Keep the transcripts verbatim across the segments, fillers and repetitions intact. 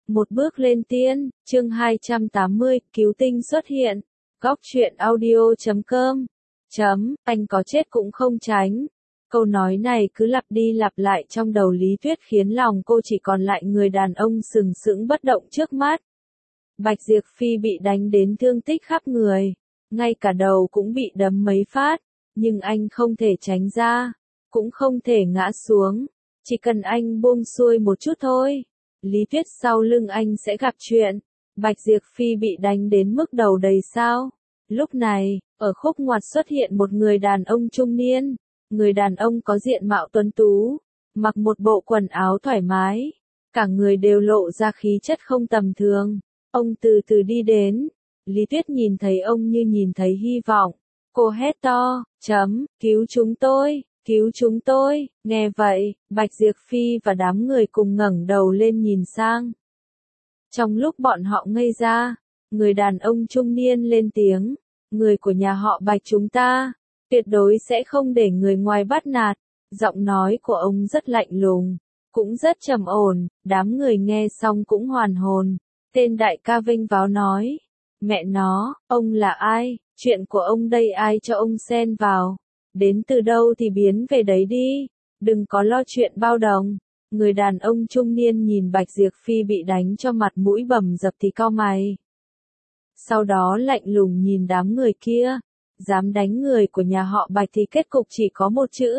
Một bước lên tiên, chương hai trăm tám mươi, cứu tinh xuất hiện. Góc truyện audio chấm com. Chấm, anh có chết cũng không tránh. Câu nói này cứ lặp đi lặp lại trong đầu Lý Tuyết khiến lòng cô chỉ còn lại người đàn ông sừng sững bất động trước mắt. Bạch Diệp Phi bị đánh đến thương tích khắp người, ngay cả đầu cũng bị đấm mấy phát, nhưng anh không thể tránh ra, cũng không thể ngã xuống, chỉ cần anh buông xuôi một chút thôi. Lý Tuyết sau lưng anh sẽ gặp chuyện. Bạch Diệp Phi bị đánh đến mức đầu đầy sao. Lúc này, ở khúc ngoặt xuất hiện một người đàn ông trung niên. Người đàn ông có diện mạo tuấn tú, mặc một bộ quần áo thoải mái, cả người đều lộ ra khí chất không tầm thường. Ông từ từ đi đến, Lý Tuyết nhìn thấy ông như nhìn thấy hy vọng. Cô hét to, chấm, cứu chúng tôi, cứu chúng tôi. Nghe vậy, Bạch Diệp Phi và đám người cùng ngẩng đầu lên nhìn sang. Trong lúc bọn họ ngây ra, người đàn ông trung niên lên tiếng, người của nhà họ Bạch chúng ta, tuyệt đối sẽ không để người ngoài bắt nạt. Giọng nói của ông rất lạnh lùng, cũng rất trầm ổn, đám người nghe xong cũng hoàn hồn. Tên đại ca vênh váo nói, mẹ nó, ông là ai, chuyện của ông đây ai cho ông xen vào, đến từ đâu thì biến về đấy đi, đừng có lo chuyện bao đồng. Người đàn ông trung niên nhìn Bạch Diệp Phi bị đánh cho mặt mũi bầm dập thì cau mày. Sau đó lạnh lùng nhìn đám người kia, dám đánh người của nhà họ Bạch thì kết cục chỉ có một chữ.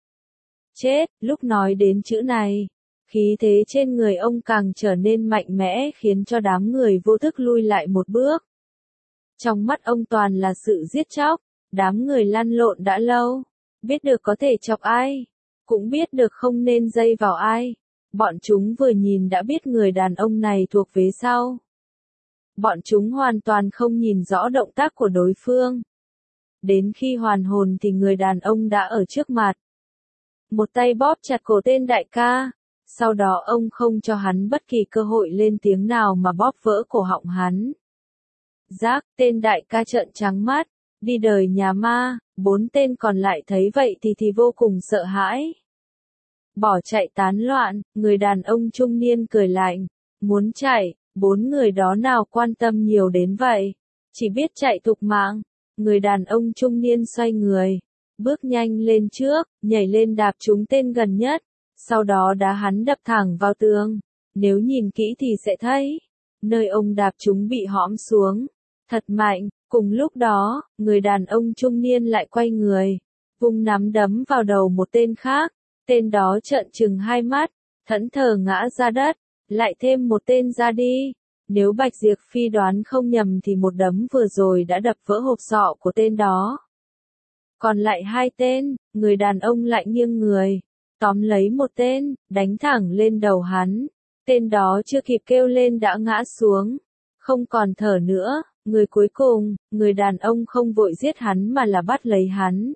Chết. Lúc nói đến chữ này, khí thế trên người ông càng trở nên mạnh mẽ khiến cho đám người vô thức lui lại một bước. Trong mắt ông toàn là sự giết chóc, đám người lăn lộn đã lâu, biết được có thể chọc ai, cũng biết được không nên dây vào ai. Bọn chúng vừa nhìn đã biết người đàn ông này thuộc vế sau. Bọn chúng hoàn toàn không nhìn rõ động tác của đối phương. Đến khi hoàn hồn thì người đàn ông đã ở trước mặt. Một tay bóp chặt cổ tên đại ca, sau đó ông không cho hắn bất kỳ cơ hội lên tiếng nào mà bóp vỡ cổ họng hắn. Giác, tên đại ca trợn trắng mắt, đi đời nhà ma. Bốn tên còn lại thấy vậy thì thì vô cùng sợ hãi. Bỏ chạy tán loạn, người đàn ông trung niên cười lạnh, muốn chạy, bốn người đó nào quan tâm nhiều đến vậy, chỉ biết chạy thục mạng. Người đàn ông trung niên xoay người, bước nhanh lên trước, nhảy lên đạp trúng tên gần nhất, sau đó đá hắn đập thẳng vào tường. Nếu nhìn kỹ thì sẽ thấy, nơi ông đạp trúng bị hõm xuống, thật mạnh. Cùng lúc đó, người đàn ông trung niên lại quay người, vung nắm đấm vào đầu một tên khác, tên đó trợn trừng hai mắt, thẫn thờ ngã ra đất, lại thêm một tên ra đi. Nếu Bạch Diệp Phi đoán không nhầm thì một đấm vừa rồi đã đập vỡ hộp sọ của tên đó. Còn lại hai tên, người đàn ông lại nghiêng người, tóm lấy một tên, đánh thẳng lên đầu hắn. Tên đó chưa kịp kêu lên đã ngã xuống, không còn thở nữa. Người cuối cùng, người đàn ông không vội giết hắn mà là bắt lấy hắn.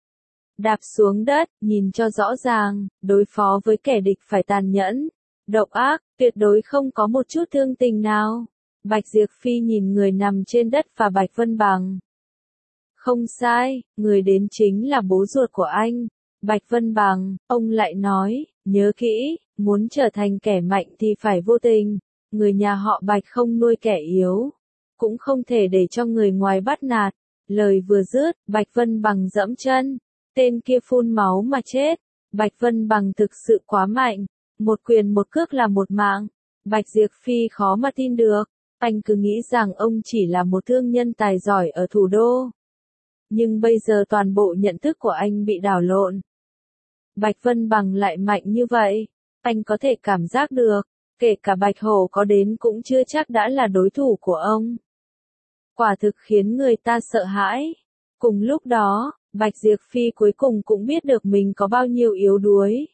Đạp xuống đất, nhìn cho rõ ràng, đối phó với kẻ địch phải tàn nhẫn, độc ác, tuyệt đối không có một chút thương tình nào. Bạch Diệp Phi nhìn người nằm trên đất và Bạch Vân Bằng. Không sai, người đến chính là bố ruột của anh, Bạch Vân Bằng. Ông lại nói, nhớ kỹ, muốn trở thành kẻ mạnh thì phải vô tình, người nhà họ Bạch không nuôi kẻ yếu, cũng không thể để cho người ngoài bắt nạt. Lời vừa dứt, Bạch Vân Bằng dẫm chân, tên kia phun máu mà chết. Bạch Vân Bằng thực sự quá mạnh, một quyền một cước là một mạng. Bạch Diệp Phi khó mà tin được, anh cứ nghĩ rằng ông chỉ là một thương nhân tài giỏi ở thủ đô. Nhưng bây giờ toàn bộ nhận thức của anh bị đảo lộn. Bạch Vân Bằng lại mạnh như vậy, anh có thể cảm giác được, kể cả Bạch Hổ có đến cũng chưa chắc đã là đối thủ của ông. Quả thực khiến người ta sợ hãi. Cùng lúc đó, Bạch Diệp Phi cuối cùng cũng biết được mình có bao nhiêu yếu đuối.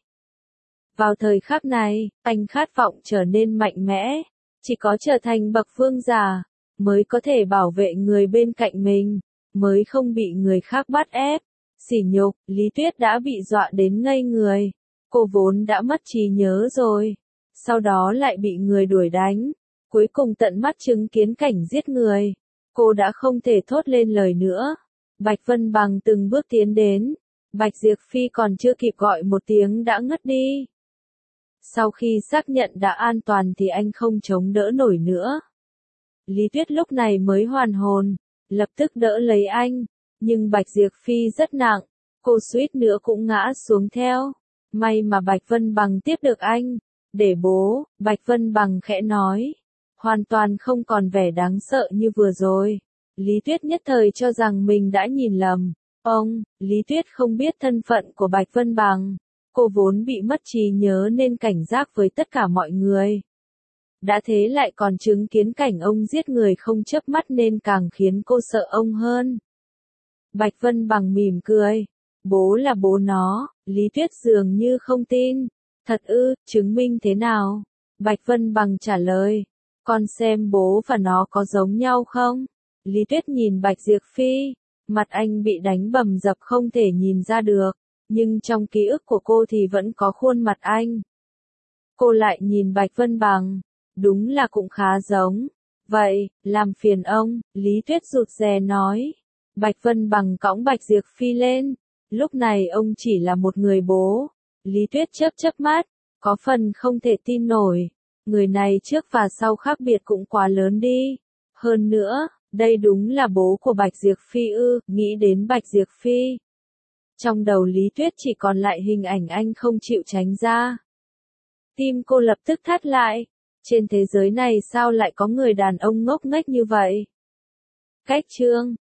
Vào thời khắc này, anh khát vọng trở nên mạnh mẽ, chỉ có trở thành bậc vương giả, mới có thể bảo vệ người bên cạnh mình, mới không bị người khác bắt ép, sỉ nhục. Lý Tuyết đã bị dọa đến ngây người, cô vốn đã mất trí nhớ rồi, sau đó lại bị người đuổi đánh, cuối cùng tận mắt chứng kiến cảnh giết người. Cô đã không thể thốt lên lời nữa. Bạch Vân Bằng từng bước tiến đến, Bạch Diệp Phi còn chưa kịp gọi một tiếng đã ngất đi. Sau khi xác nhận đã an toàn thì anh không chống đỡ nổi nữa. Lý Tuyết lúc này mới hoàn hồn, lập tức đỡ lấy anh, nhưng Bạch Diệp Phi rất nặng, cô suýt nữa cũng ngã xuống theo. May mà Bạch Vân Bằng tiếp được anh, để bố, Bạch Vân Bằng khẽ nói, hoàn toàn không còn vẻ đáng sợ như vừa rồi. Lý Tuyết nhất thời cho rằng mình đã nhìn lầm. Ông, Lý Tuyết không biết thân phận của Bạch Vân Bằng. Cô vốn bị mất trí nhớ nên cảnh giác với tất cả mọi người. Đã thế lại còn chứng kiến cảnh ông giết người không chớp mắt nên càng khiến cô sợ ông hơn. Bạch Vân Bằng mỉm cười. Bố là bố nó, Lý Tuyết dường như không tin. Thật ư, chứng minh thế nào? Bạch Vân Bằng trả lời. Con xem bố và nó có giống nhau không? Lý Tuyết nhìn Bạch Diệp Phi. Mặt anh bị đánh bầm dập không thể nhìn ra được. Nhưng trong ký ức của cô thì vẫn có khuôn mặt anh. Cô lại nhìn Bạch Vân Bằng. Đúng là cũng khá giống. Vậy, làm phiền ông, Lý Tuyết rụt rè nói. Bạch Vân Bằng cõng Bạch Diệp Phi lên. Lúc này ông chỉ là một người bố. Lý Tuyết chớp chớp mắt, có phần không thể tin nổi. Người này trước và sau khác biệt cũng quá lớn đi. Hơn nữa, đây đúng là bố của Bạch Diệp Phi ư, nghĩ đến Bạch Diệp Phi. Trong đầu Lý Tuyết chỉ còn lại hình ảnh anh không chịu tránh ra. Tim cô lập tức thắt lại. Trên thế giới này sao lại có người đàn ông ngốc nghếch như vậy? Cách chương